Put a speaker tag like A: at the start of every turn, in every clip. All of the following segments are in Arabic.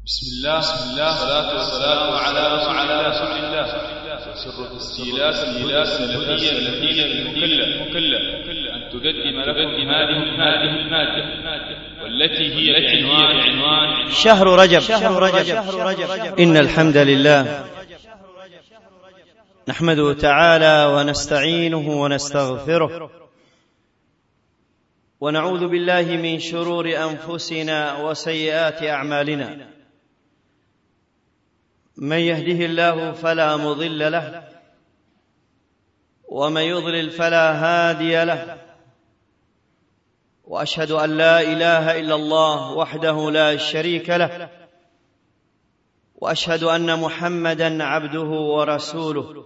A: بسم الله والصلاة والسلام على رسول الله وسر تسجيلات التي المكلة أن تقدم لكم هذه المادة والتي هي بعنوان
B: شهر رجب. إن الحمد لله نحمده تعالى ونستعينه ونستغفره ونعوذ بالله من شرور أنفسنا وسيئات أعمالنا. من يهده الله فلا مضل له ومن يضلل فلا هادي له، وأشهد أن لا إله إلا الله وحده لا شريك له، وأشهد أن محمدًا عبده ورسوله.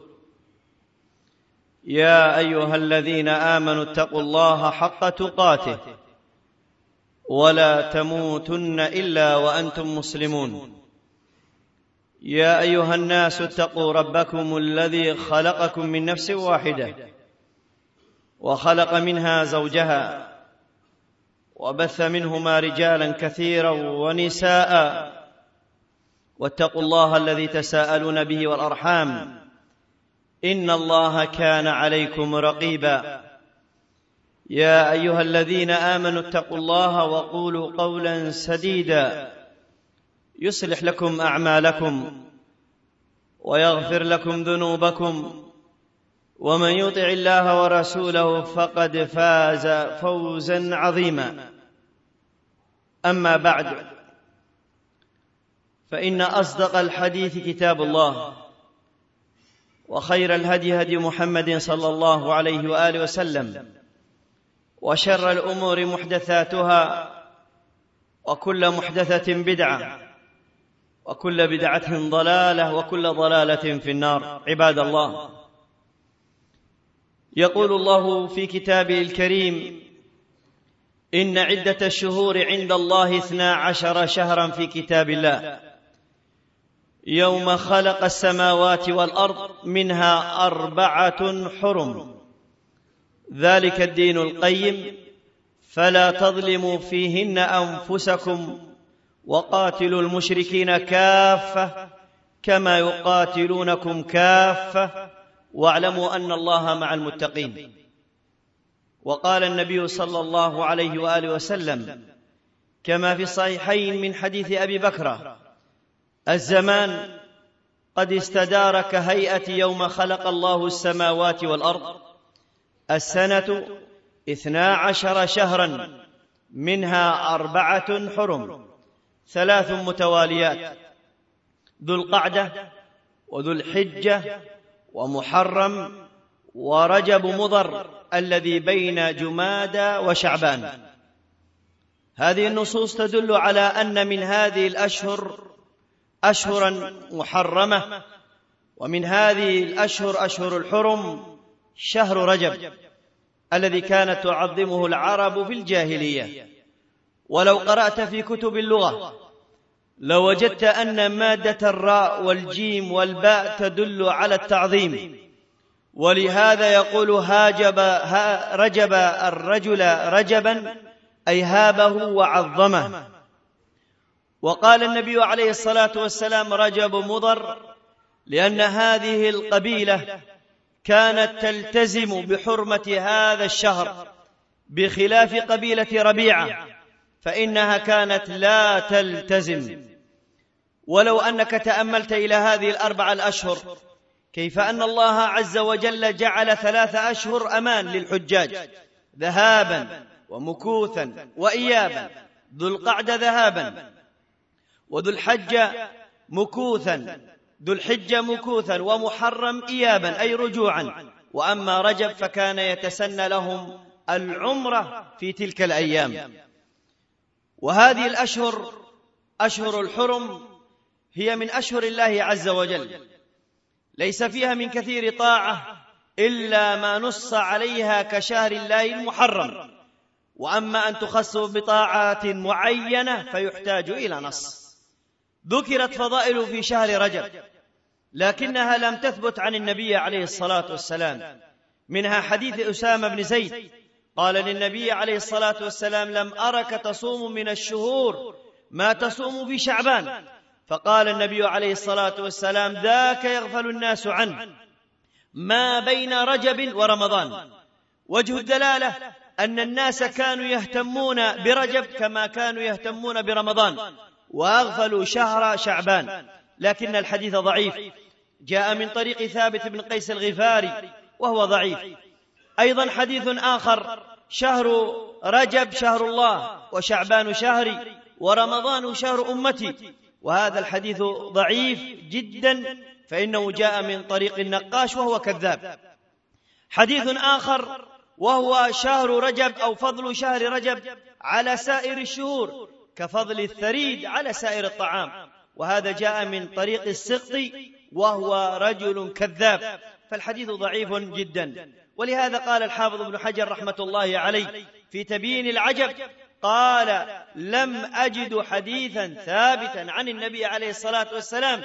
B: يا أيها الذين آمنوا اتقوا الله حق تقاته ولا تموتن إلا وأنتم مسلمون. يا أيها الناس اتقوا ربكم الذي خلقكم من نفس واحدة وخلق منها زوجها وبث منهما رجالا كثيرا ونساء، واتقوا الله الذي تساءلون به والأرحام إن الله كان عليكم رقيبا. يا أيها الذين آمنوا اتقوا الله وقولوا قولا سديدا يصلح لكم أعمالكم ويغفر لكم ذنوبكم، ومن يطع الله ورسوله فقد فاز فوزا عظيما. أما بعد، فإن أصدق الحديث كتاب الله، وخير الهدي هدي محمد صلى الله عليه وآله وسلم، وشر الأمور محدثاتها، وكل محدثة بدعة، وكل بدعة ضلالة، وكل ضلالة في النار. عباد الله، يقول الله في كتابه الكريم: إن عدة الشهور عند الله 12 شهرا في كتاب الله يوم خلق السماوات والأرض منها 4 حرم، ذلك الدين القيم، فلا تظلموا فيهن أنفسكم وقاتلوا المشركين كافة كما يقاتلونكم كافة واعلموا أن الله مع المتقين. وقال النبي صلى الله عليه وآله وسلم كما في الصحيحين من حديث أبي بكر: الزمان قد استدار كهيئة يوم خلق الله السماوات والأرض. السنة 12 شهرا منها 4 حرم، 3 متواليات: ذو القعدة وذو الحجة ومحرم ورجب مضر الذي بين جمادى وشعبان. هذه النصوص تدل على أن من هذه الأشهر أشهرا محرمة، ومن هذه الأشهر أشهر الحرم شهر رجب الذي كانت تعظمه العرب في الجاهلية. ولو قرأت في كتب اللغة لوجدت أن مادة الراء والجيم والباء تدل على التعظيم، ولهذا يقول رجب الرجل رجبا، أي هابه وعظمه. وقال النبي عليه الصلاة والسلام: رجب مضر، لأن هذه القبيلة كانت تلتزم بحرمة هذا الشهر، بخلاف قبيلة ربيعة فإنها كانت لا تلتزم. ولو أنك تأملت إلى هذه 4 الأشهر، كيف أن الله عز وجل جعل 3 أشهر أمان للحجاج ذهابا ومكوثا وإيابا: ذو القعدة ذهابا، وذو الحجة مكوثا، ذو الحجة مكوثا، ومحرم إيابا أي رجوعا. وأما رجب فكان يتسنى لهم العمرة في تلك الأيام. وهذه الأشهر أشهر الحرم هي من أشهر الله عز وجل، ليس فيها من كثير طاعة إلا ما نص عليها كشهر الله المحرم، وأما أن تخص بطاعات معينة فيحتاج إلى نص. ذكرت فضائل في شهر رجب لكنها لم تثبت عن النبي عليه الصلاة والسلام، منها حديث أسامة بن زيد قال للنبي عليه الصلاة والسلام: لم أرك تصوم من الشهور ما تصوم في شعبان، فقال النبي عليه الصلاة والسلام: ذاك يغفل الناس عنه ما بين رجب ورمضان. وجه الدلالة أن الناس كانوا يهتمون برجب كما كانوا يهتمون برمضان، وأغفلوا شهر شعبان. لكن الحديث ضعيف، جاء من طريق ثابت بن قيس الغفاري وهو ضعيف. أيضا حديث آخر: شهر رجب شهر الله، وشعبان شهري، ورمضان شهر أمتي. وهذا الحديث ضعيف جدا، فإنه جاء من طريق النقاش وهو كذاب. حديث آخر وهو شهر رجب أو فضل شهر رجب على سائر الشهور كفضل الثريد على سائر الطعام، وهذا جاء من طريق السقطي وهو رجل كذاب، فالحديث ضعيف جدا. ولهذا قال الحافظ ابن حجر رحمة الله عليه في تبيين العجب، قال: لم أجد حديثا ثابتا عن النبي عليه الصلاة والسلام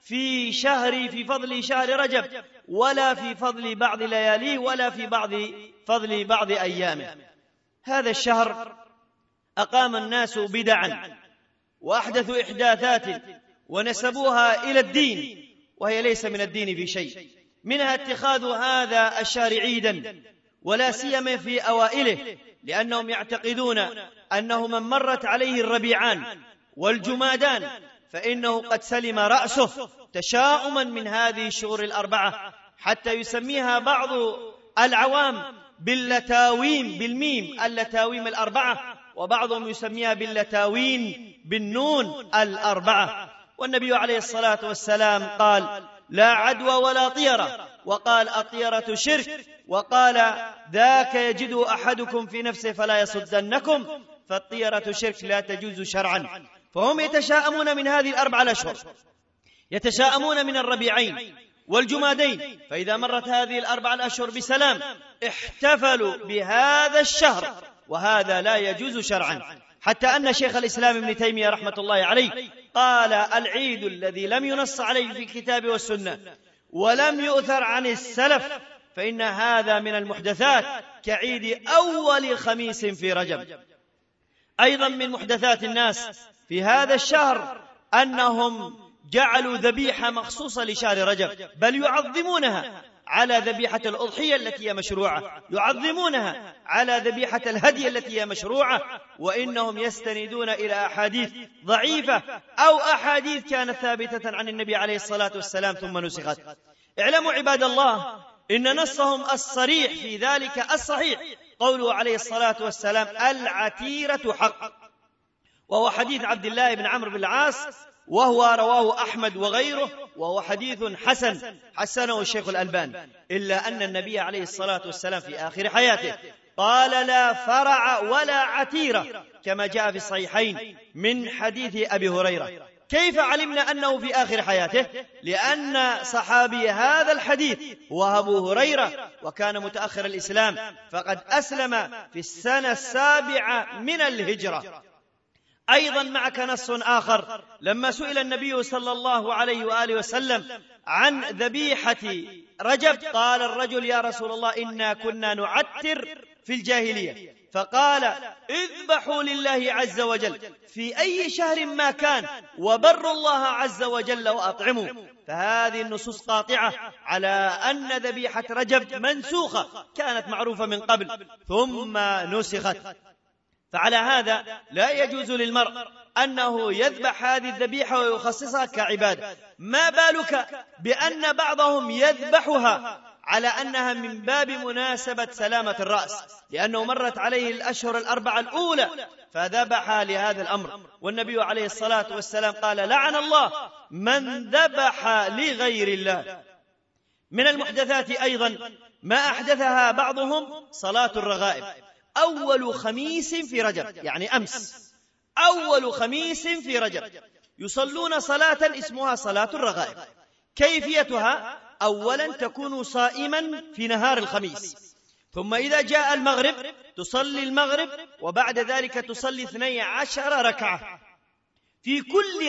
B: في فضل شهر رجب، ولا في فضل بعض لياليه، ولا في فضل بعض أيامه. هذا الشهر أقام الناس بدعا وأحدثوا إحداثات ونسبوها إلى الدين، وهي ليس من الدين في شيء، منها اتخاذ هذا الشهر عيدا، ولا سيما في أوائله، لأنهم يعتقدون أنه من مرت عليه الربيعان والجمادان فإنه قد سلم رأسه، تشاؤما من هذه الشهور الأربعة، حتى يسميها بعض العوام باللتاويم بالميم، اللتاويم الأربعة، وبعضهم يسميها باللتاوين بالنون الأربعة. والنبي عليه الصلاة والسلام قال: لا عدوى ولا طيرة، وقال: الطيرة شرك، وقال: ذاك يجد أحدكم في نفسه فلا يصدنكم، فالطيرة شرك لا تجوز شرعا. فهم يتشاءمون من هذه الأربع الأشهر، يتشاءمون من الربيعين والجمادين، فإذا مرت هذه الأربع الأشهر بسلام احتفلوا بهذا الشهر، وهذا لا يجوز شرعا. حتى أن شيخ الإسلام ابن تيمية رحمة الله عليه قال: العيد الذي لم ينص عليه في الكتاب والسنة ولم يؤثر عن السلف فإن هذا من المحدثات، كعيد أول خميس في رجب. أيضا من محدثات الناس في هذا الشهر أنهم جعلوا ذبيحة مخصوصة لشهر رجب، بل يعظمونها على ذبيحة الأضحية التي هي مشروعة، يعظمونها على ذبيحة الهدي التي هي مشروعة، وإنهم يستندون إلى أحاديث ضعيفة أو أحاديث كانت ثابتة عن النبي عليه الصلاة والسلام ثم نسخت. اعلموا عباد الله إن نصهم الصريح في ذلك الصحيح قوله عليه الصلاة والسلام: العتيرة حق، وهو حديث عبد الله بن عمرو بن العاص، وهو رواه أحمد وغيره، وهو حديث حسنه الشيخ الألباني، إلا أن النبي عليه الصلاة والسلام في آخر حياته قال: لا فرع ولا عتيرة، كما جاء في الصحيحين من حديث أبي هريرة. كيف علمنا أنه في آخر حياته؟ لأن صحابي هذا الحديث هو أبو هريرة، وكان متأخر الإسلام، فقد أسلم في السنة 7 من الهجرة. أيضا معك نص آخر، لما سئل النبي صلى الله عليه وآله وسلم عن ذبيحة رجب قال الرجل: يا رسول الله إنا كنا نعتر في الجاهلية، فقال: اذبحوا لله عز وجل في أي شهر ما كان، وبروا الله عز وجل وأطعموا. فهذه النصوص قاطعة على أن ذبيحة رجب منسوخة، كانت معروفة من قبل ثم نسخت. فعلى هذا لا يجوز للمرء أنه يذبح هذه الذبيحة ويخصصها كعبادة، ما بالك بأن بعضهم يذبحها على أنها من باب مناسبة سلامة الرأس، لأنه مرت عليه الأشهر الأربعة الأولى فذبح لهذا الأمر. والنبي عليه الصلاة والسلام قال: لعن الله من ذبح لغير الله. من المحدثات أيضا ما أحدثها بعضهم صلاة الرغائب، أول خميس في رجب، يعني أمس أول خميس في رجب يصلون صلاة اسمها صلاة الرغائب. كيفيتها: أولا تكون صائما في نهار الخميس، ثم إذا جاء المغرب تصلي المغرب، وبعد ذلك تصلي 12 ركعة، في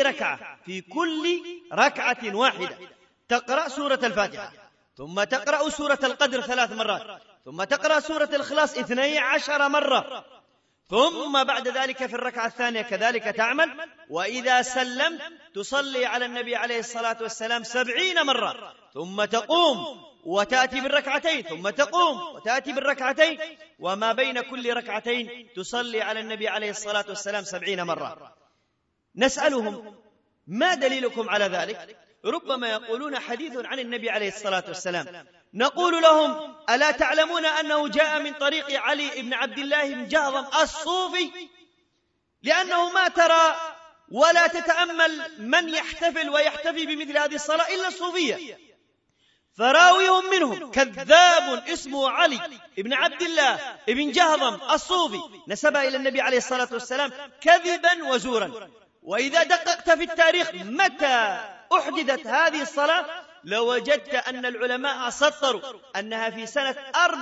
B: كل ركعة واحدة تقرأ سورة الفاتحة، ثم تقرأ سورة القدر 3 مرات، ثم تقرأ سورة الإخلاص 12 مرة، ثم بعد ذلك في الركعة الثانية كذلك تعمل، وإذا سلمت تصلي على النبي عليه الصلاة والسلام 70 مرة، ثم تقوم وتأتي بالركعتين، ثم تقوم وتأتي بالركعتين، وما بين كل ركعتين تصلي على النبي عليه الصلاة والسلام 70 مرة. نسألهم: ما دليلكم على ذلك؟ ربما يقولون: حديث عن النبي عليه الصلاة والسلام. نقول لهم: ألا تعلمون أنه جاء من طريق علي بن عبد الله بن جهضم الصوفي؟ لأنه ما ترى ولا تتأمل من يحتفل ويحتفي بمثل هذه الصلاة إلا الصوفية، فراويهم منهم كذاب اسمه علي بن عبد الله بن جهضم الصوفي، نسب إلى النبي عليه الصلاة والسلام كذبا وزورا. وإذا دققت في التاريخ متى أحدثت هذه الصلاة لوجدت أن العلماء سطروا أنها في سنة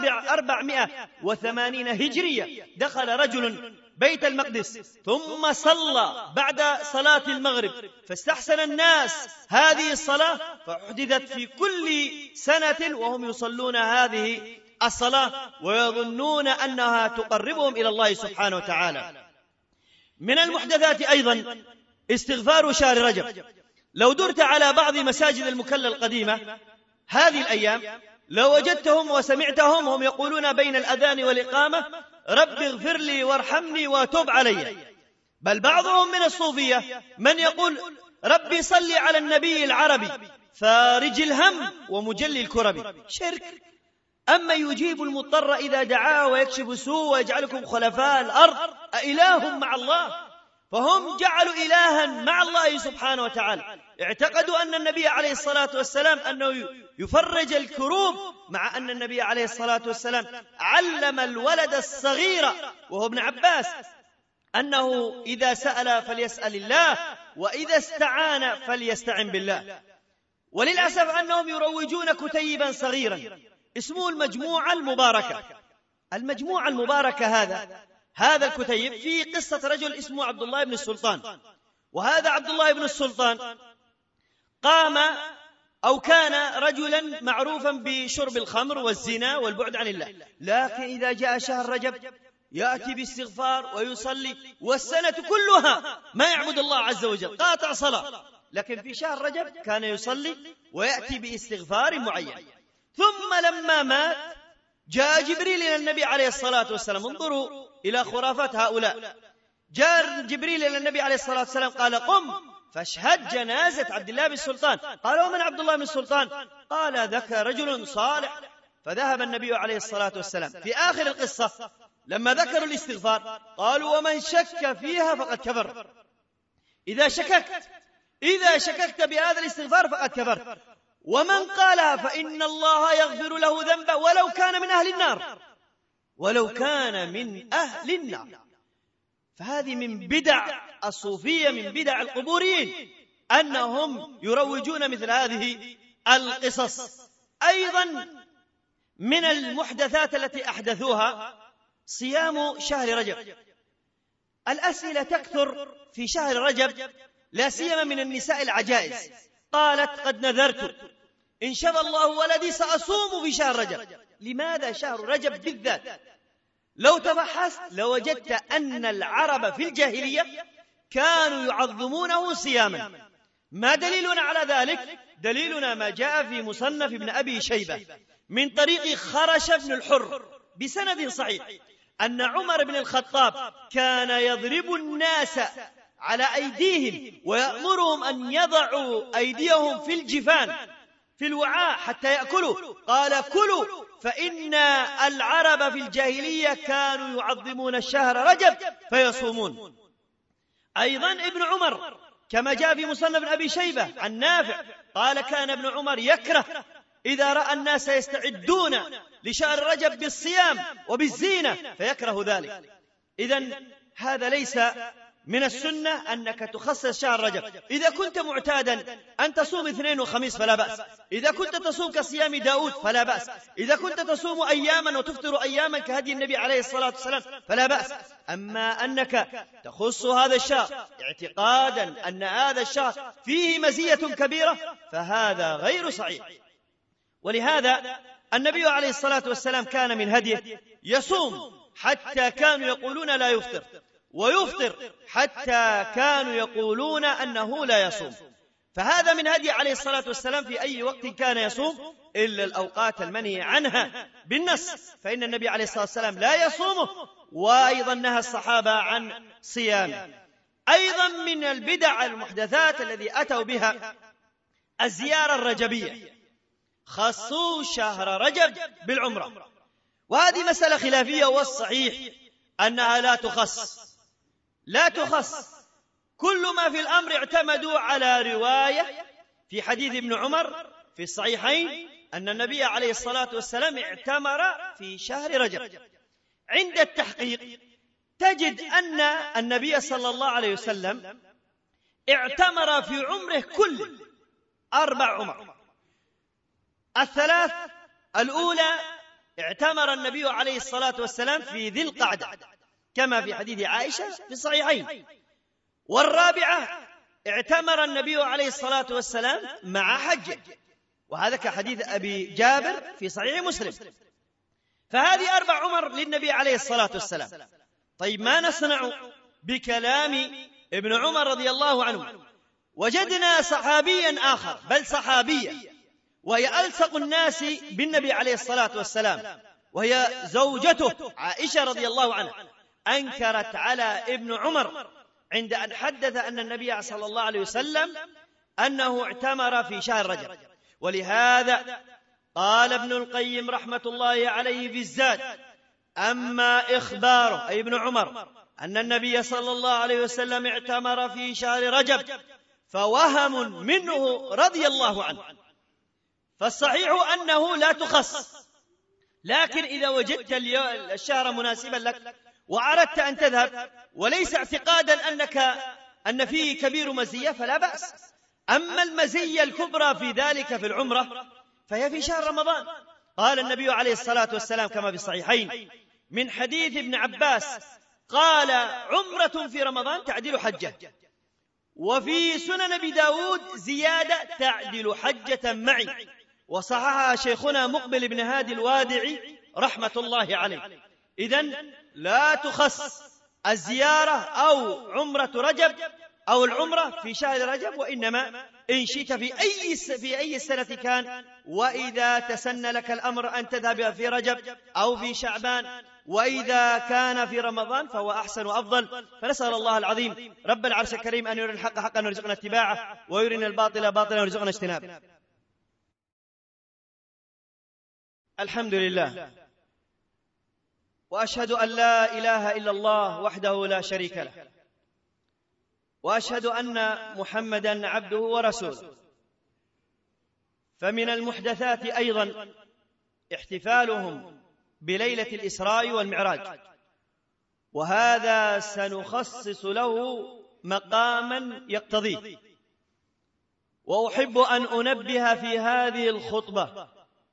B: 480 هجرية دخل رجل بيت المقدس ثم صلى بعد صلاة المغرب، فاستحسن الناس هذه الصلاة فأحدثت في كل سنة وهم يصلون هذه الصلاة ويظنون أنها تقربهم إلى الله سبحانه وتعالى. من المحدثات أيضا استغفار شهر رجب. لو درت على بعض مساجد المكلا القديمة هذه الأيام لوجدتهم وسمعتهم هم يقولون بين الأذان والإقامة: رب اغفر لي وارحمني وتوب علي. بل بعضهم من الصوفية من يقول: ربي صل على النبي العربي فارج الهم ومجلي الكرب. شرك. أما يجيب المضطر إذا دعاه ويكشف السوء ويجعلكم خلفاء الأرض أإله مع الله؟ فهم جعلوا إلها مع الله سبحانه وتعالى. اعتقدوا أن النبي عليه الصلاة والسلام أنه يفرج الكروب، مع أن النبي عليه الصلاة والسلام علم الولد الصغير وهو ابن عباس أنه إذا سأل فليسأل الله وإذا استعان فليستعن بالله. وللأسف أنهم يروجون كتيبا صغيرا اسمه المجموعة المباركة. المجموعة المباركة هذا الكتيب في قصة رجل اسمه عبد الله بن السلطان، وهذا عبد الله بن السلطان قام أو كان رجلا معروفا بشرب الخمر والزنا والبعد عن الله، لكن إذا جاء شهر رجب يأتي باستغفار ويصلي، والسنة كلها ما يعبد الله عز وجل، قاطع صلاة، لكن في شهر رجب كان يصلي ويأتي باستغفار معين. ثم لما مات جاء جبريل إلى النبي عليه الصلاة والسلام. انظروا إلى خرافات هؤلاء. جاء جبريل إلى النبي عليه الصلاة والسلام قال: قم فاشهد جنازة عبد الله بن السلطان. قال: ومن عبد الله بن السلطان؟ قال: ذاك رجل صالح. فذهب النبي عليه الصلاة والسلام. في آخر القصة لما ذكروا الاستغفار قالوا: ومن شك فيها فقد كفر. إذا شككت بهذا الاستغفار فقد كفر، ومن قالها فإن الله يغفر له ذنبه ولو كان من أهل النار، ولو كان من أهل النار. فهذه من بدع الصوفية، من بدع القبوريين، أنهم يروجون مثل هذه القصص. أيضا من المحدثات التي أحدثوها صيام شهر رجب. الأسئلة تكثر في شهر رجب، لا سيما من النساء العجائز. قالت: قد نذرت إن شاء الله ولدي سأصوم في شهر رجب. لماذا شهر رجب بالذات؟ لو تبحثت لوجدت أن العرب في الجاهلية كانوا يعظمونه صياما. ما دليلنا على ذلك؟ دليلنا ما جاء في مصنف ابن أبي شيبة من طريق خرش بن الحر بسند صحيح أن عمر بن الخطاب كان يضرب الناس على أيديهم ويأمرهم أن يضعوا أيديهم في الجفان في الوعاء حتى يأكلوا. قال: كلوا، فإن العرب في الجاهلية كانوا يعظمون الشهر رجب فيصومون. أيضا ابن عمر كما جاء في مصنف أبي شيبة عن نافع قال: كان ابن عمر يكره إذا رأى الناس يستعدون لشهر رجب بالصيام وبالزينة فيكره ذلك. إذن هذا ليس من السنة أنك تخصص شهر رجب. إذا كنت معتادا أن تصوم اثنين وخميس فلا بأس، إذا كنت تصوم كصيام داود فلا بأس، إذا كنت تصوم أياما وتفطر أياما كهدي النبي عليه الصلاة والسلام فلا بأس. أما أنك تخص هذا الشهر اعتقادا أن هذا الشهر فيه مزية كبيرة فهذا غير صحيح. ولهذا النبي عليه الصلاة والسلام كان من هديه يصوم حتى كانوا يقولون لا يفطر، ويفطر حتى كانوا يقولون أنه لا يصوم. فهذا من هدي عليه الصلاة والسلام في أي وقت كان يصوم إلا الأوقات المنهي عنها بالنص، فإن النبي عليه الصلاة والسلام لا يصومه، وأيضا نهى الصحابة عن صيامه. أيضا من البدع المحدثات الذي أتوا بها الزيارة الرجبية، خصوا شهر رجب بالعمرة، وهذه مسألة خلافية، والصحيح أنها لا تخص. كل ما في الأمر اعتمدوا على رواية في حديث ابن عمر في الصحيحين أن النبي عليه الصلاة والسلام اعتمر في شهر رجب. عند التحقيق تجد أن النبي صلى الله عليه وسلم اعتمر في عمره كل 4 عمر. الثلاث الأولى اعتمر النبي عليه الصلاة والسلام في ذي القعدة كما في حديث عائشة في الصحيحين. والرابعة اعتمر النبي عليه الصلاة والسلام مع حجه، وهذا كحديث أبي جابر في صحيح مسلم. فهذه 4 عمر للنبي عليه الصلاة والسلام. طيب ما نصنع بكلام ابن عمر رضي الله عنه؟ وجدنا صحابيا آخر، بل صحابية، وهي ألصق الناس بالنبي عليه الصلاة والسلام، وهي زوجته عائشة رضي الله عنها، أنكرت على ابن عمر عند أن حدث أن النبي صلى الله عليه وسلم أنه اعتمر في شهر رجب. ولهذا قال ابن القيم رحمة الله عليه في الزاد: أما إخباره أي ابن عمر أن النبي صلى الله عليه وسلم اعتمر في شهر رجب فوهم منه رضي الله عنه، فالصحيح أنه لا تخص. لكن إذا وجدت الشهر مناسبا لك وأردت أن تذهب وليس اعتقادا أن فيه كبير مزية فلا بأس. أما المزية الكبرى في ذلك في العمرة فهي في شهر رمضان. قال النبي عليه الصلاة والسلام كما في الصحيحين من حديث ابن عباس قال: عمرة في رمضان تعدل حجة. وفي سنن أبي داود زيادة: تعدل حجة معي، وصححها شيخنا مقبل بن هادي الوادعي رحمة الله عليه. إذن لا تخص الزيارة أو عمرة رجب أو العمرة في شهر رجب، وإنما إن شئت في أي سنة كان، وإذا تسنى لك الأمر أن تذهب في رجب أو في شعبان، وإذا كان في رمضان فهو أحسن وأفضل. فنسأل الله العظيم رب العرش الكريم أن يري الحق حقا ويرزقنا اتباعه، ويرنا الباطل باطلا ويرزقنا اجتنابه. الحمد لله، وأشهد أن لا إله إلا الله وحده لا شريك له، وأشهد أن محمدا عبده ورسوله. فمن المحدثات أيضا احتفالهم بليلة الإسراء والمعراج، وهذا سنخصص له مقاما يقتضيه. وأحب أن أنبه في هذه الخطبة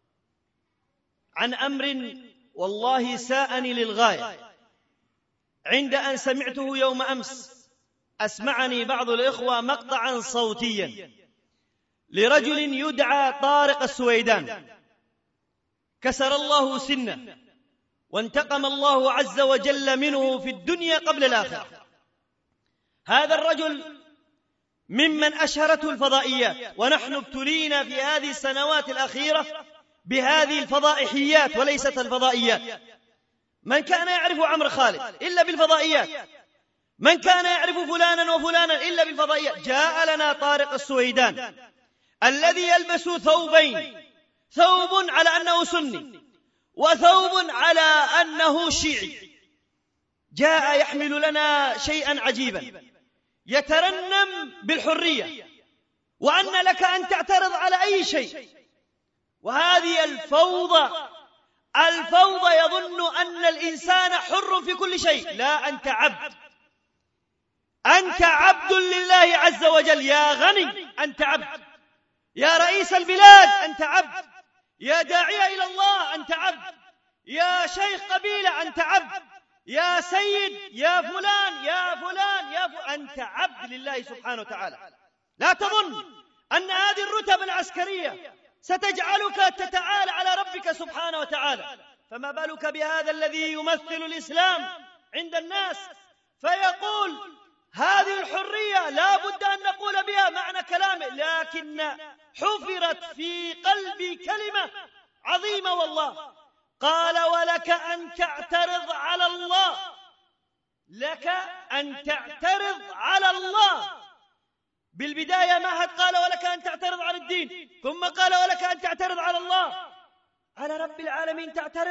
B: عن أمر والله ساءني للغاية عند أن سمعته يوم أمس. أسمعني بعض الإخوة مقطعا صوتيا لرجل يدعى طارق السويدان، كسر الله سنه وانتقم الله عز وجل منه في الدنيا قبل الآخرة. هذا الرجل ممن أشهرته الفضائيات، ونحن ابتلينا في هذه السنوات الأخيرة بهذه الفضائحيات وليست الفضائيات. من كان يعرف عمرو خالد إلا بالفضائيات، من كان يعرف فلانا وفلانا إلا بالفضائيات. جاء لنا طارق السويدان الذي يلبس ثوبين، ثوب على أنه سني وثوب على أنه شيعي. جاء يحمل لنا شيئا عجيبا، يترنم بالحرية وأن لك أن تعترض على أي شيء. وهذه الفوضى يظن أن الإنسان حر في كل شيء. لا، أنت عبد، أنت عبد لله عز وجل. يا غني أنت عبد، يا رئيس البلاد أنت عبد، يا داعية إلى الله أنت عبد، يا شيخ قبيلة أنت عبد، يا سيد، يا فلان يا فلان يا فلان، أنت عبد لله سبحانه وتعالى. لا تظن أن هذه الرتب العسكرية ستجعلك تتعالى على ربك سبحانه وتعالى. فما بالك بهذا الذي يمثل الإسلام عند الناس، فيقول هذه الحرية لا بد أن نقول بها معنى كلامه، لكن حفرت في قلبي كلمة عظيمة والله، قال ولك أن تعترض على الله، لك أن تعترض على الله. بالبداية ما قال ولك أن تعترض على الدين، ثم قال ولك أن تعترض على الله، على رب العالمين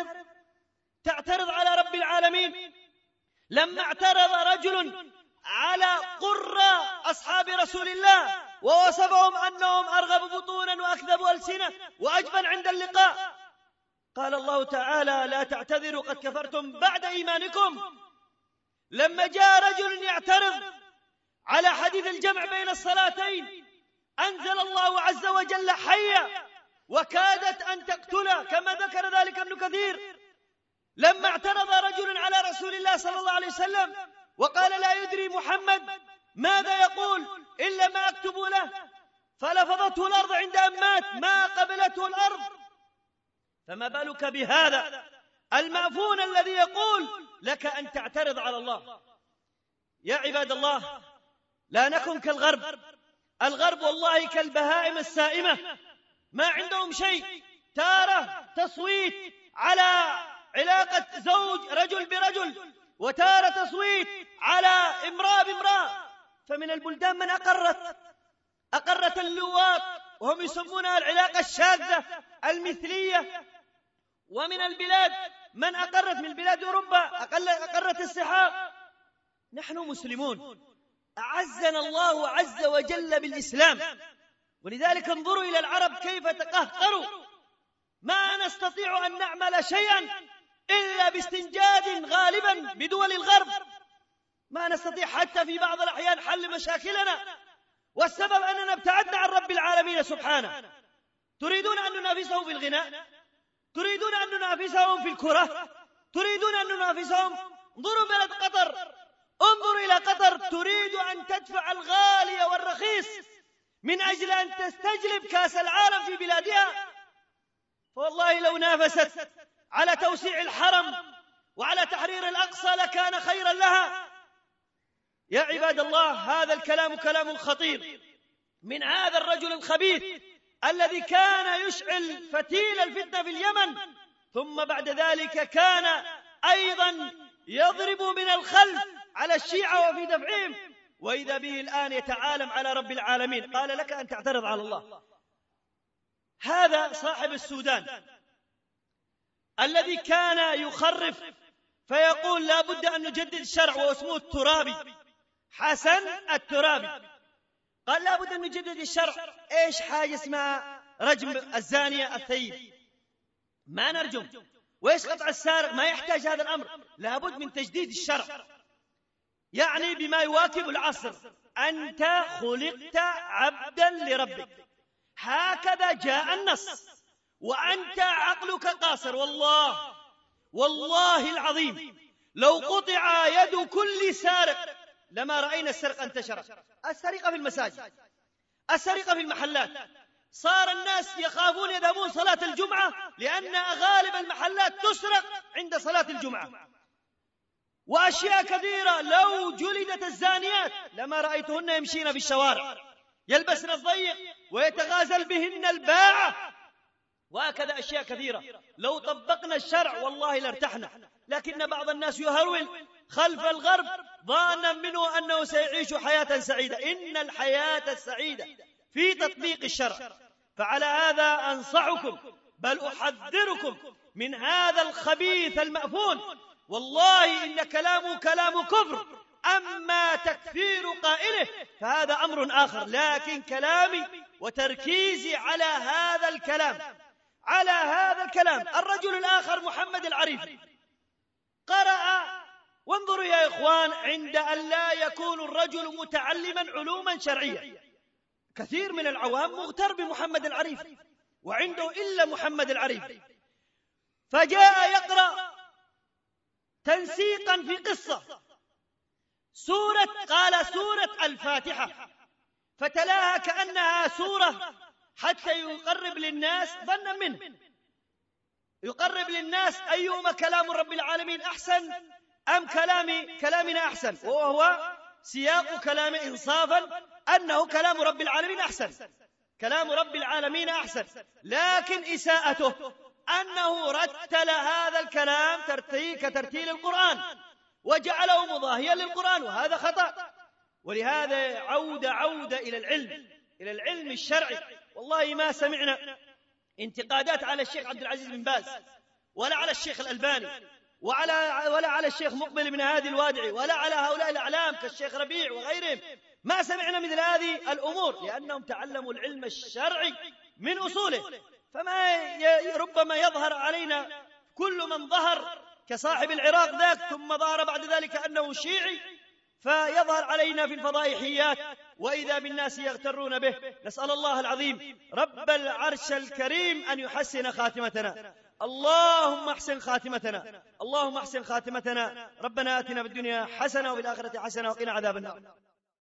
B: تعترض على رب العالمين. لما اعترض رجل على قراء أصحاب رسول الله ووصفهم أنهم أرغب بطونا وأكذب ألسنة وأجبن عند اللقاء، قال الله تعالى لا تعتذروا قد كفرتم بعد إيمانكم. لما جاء رجل يعترض على حديث الجمع بين الصلاتين، أنزل الله عز وجل حيا وكادت أن تقتله، كما ذكر ذلك ابن كثير. لما اعترض رجل على رسول الله صلى الله عليه وسلم وقال لا يدري محمد ماذا يقول إلا ما أكتب له، فلفظته الأرض عند أن مات، ما قبلته الأرض، فما بالك بهذا المأفون الذي يقول لك أن تعترض على الله؟ يا عباد الله، لا نكن كالغرب. الغرب والله كالبهائم السائمة، ما عندهم شيء، تارة تصويت على علاقة زوج رجل برجل، وتارة تصويت على امرأة بامرأة. فمن البلدان من أقرت اللواط وهم يسمونها العلاقة الشاذة المثلية، ومن البلاد من أقرت، من بلاد أوروبا أقرت السحاق. نحن مسلمون، أعزنا الله عز وجل بالإسلام، ولذلك انظروا إلى العرب كيف تقهقروا، ما نستطيع أن نعمل شيئا إلا باستنجاد غالبا بدول الغرب، ما نستطيع حتى في بعض الأحيان حل مشاكلنا، والسبب أننا ابتعدنا عن رب العالمين سبحانه. تريدون أن ننافسهم في الغناء، تريدون أن ننافسهم في الكرة، تريدون أن ننافسهم. انظروا بلد قطر، انظروا إلى قطر، تريد أن تدفع الغالي والرخيص من أجل أن تستجلب كأس العالم في بلادها. فوالله لو نافست على توسيع الحرم وعلى تحرير الأقصى لكان خيرا لها. يا عباد الله، هذا الكلام كلام خطير من هذا الرجل الخبيث الذي كان يشعل فتيل الفتنة في اليمن، ثم بعد ذلك كان أيضا يضرب من الخلف على الشيعة وفي دفعهم، وإذا به الآن يتعالم على رب العالمين. قال لك أن تعترض على الله. هذا صاحب السودان الذي كان يخرف فيقول لا بد أن نجدد الشرع، واسمه الترابي، حسن الترابي، قال لا بد أن نجدد الشرع. إيش حاجة اسمها رجم الزانية الثيب؟ ما نرجم. وإيش قطع السارق؟ ما يحتاج هذا الأمر. لا بد من تجديد الشرع، يعني بما يواكب العصر. أنت خلقت عبدا لربك، هكذا جاء النص، وأنت عقلك قاصر. والله العظيم لو قطع يد كل سارق لما رأينا السرقة انتشرت. السرقة في المساجد، السرقة في المحلات، صار الناس يخافون يذهبون صلاة الجمعة لأن غالب المحلات تسرق عند صلاة الجمعة. وأشياء كثيرة، لو جلدت الزانيات لما رأيتهن يمشين في الشوارع يلبسن الضيق ويتغازل بهن الباعة، وهكذا أشياء كثيرة. لو طبقنا الشرع والله لارتحنا، لكن بعض الناس يهرول خلف الغرب ظانا منه أنه سيعيش حياة سعيدة. إن الحياة السعيدة في تطبيق الشرع. فعلى هذا أنصحكم بل أحذركم من هذا الخبيث المأفون. والله إن كلامه كلام كفر، أما تكفير قائله فهذا أمر آخر. لكن كلامي وتركيزي على هذا الكلام، على هذا الكلام. الرجل الآخر محمد العريفي قرأ، وانظروا يا إخوان، عند أن لا يكون الرجل متعلما علوما شرعية. كثير من العوام مغتر بمحمد العريفي وعنده إلا محمد العريفي، فجاء يقرأ تنسيقا في قصة قال سورة الفاتحة، فتلاها كأنها سورة حتى يقرب للناس ظنا منه. يقرب للناس أيهما كلام رب العالمين أحسن أم كلامنا أحسن، وهو سياق كلام إنصافا أنه كلام رب العالمين أحسن، كلام رب العالمين أحسن، لكن إساءته أنه رتل هذا الكلام كترتيل القرآن وجعله مضاهيا للقرآن، وهذا خطأ. ولهذا عودة إلى العلم الشرعي. والله ما سمعنا انتقادات على الشيخ عبد العزيز بن باز، ولا على الشيخ الألباني، ولا على الشيخ مقبل بن هادي الوادعي، ولا على هؤلاء الأعلام كالشيخ ربيع وغيرهم. ما سمعنا مثل هذه الأمور، لأنهم تعلموا العلم الشرعي من أصوله. فما ربما يظهر علينا كل من ظهر كصاحب العراق ذاك، ثم ظهر بعد ذلك أنه شيعي، فيظهر علينا في الفضائحيات، وإذا بالناس يغترون به. نسأل الله العظيم رب العرش الكريم أن يحسن خاتمتنا. اللهم احسن خاتمتنا، اللهم احسن خاتمتنا. ربنا آتنا في الدنيا حسنة وفي الآخرة حسنة وقنا عذاب النار.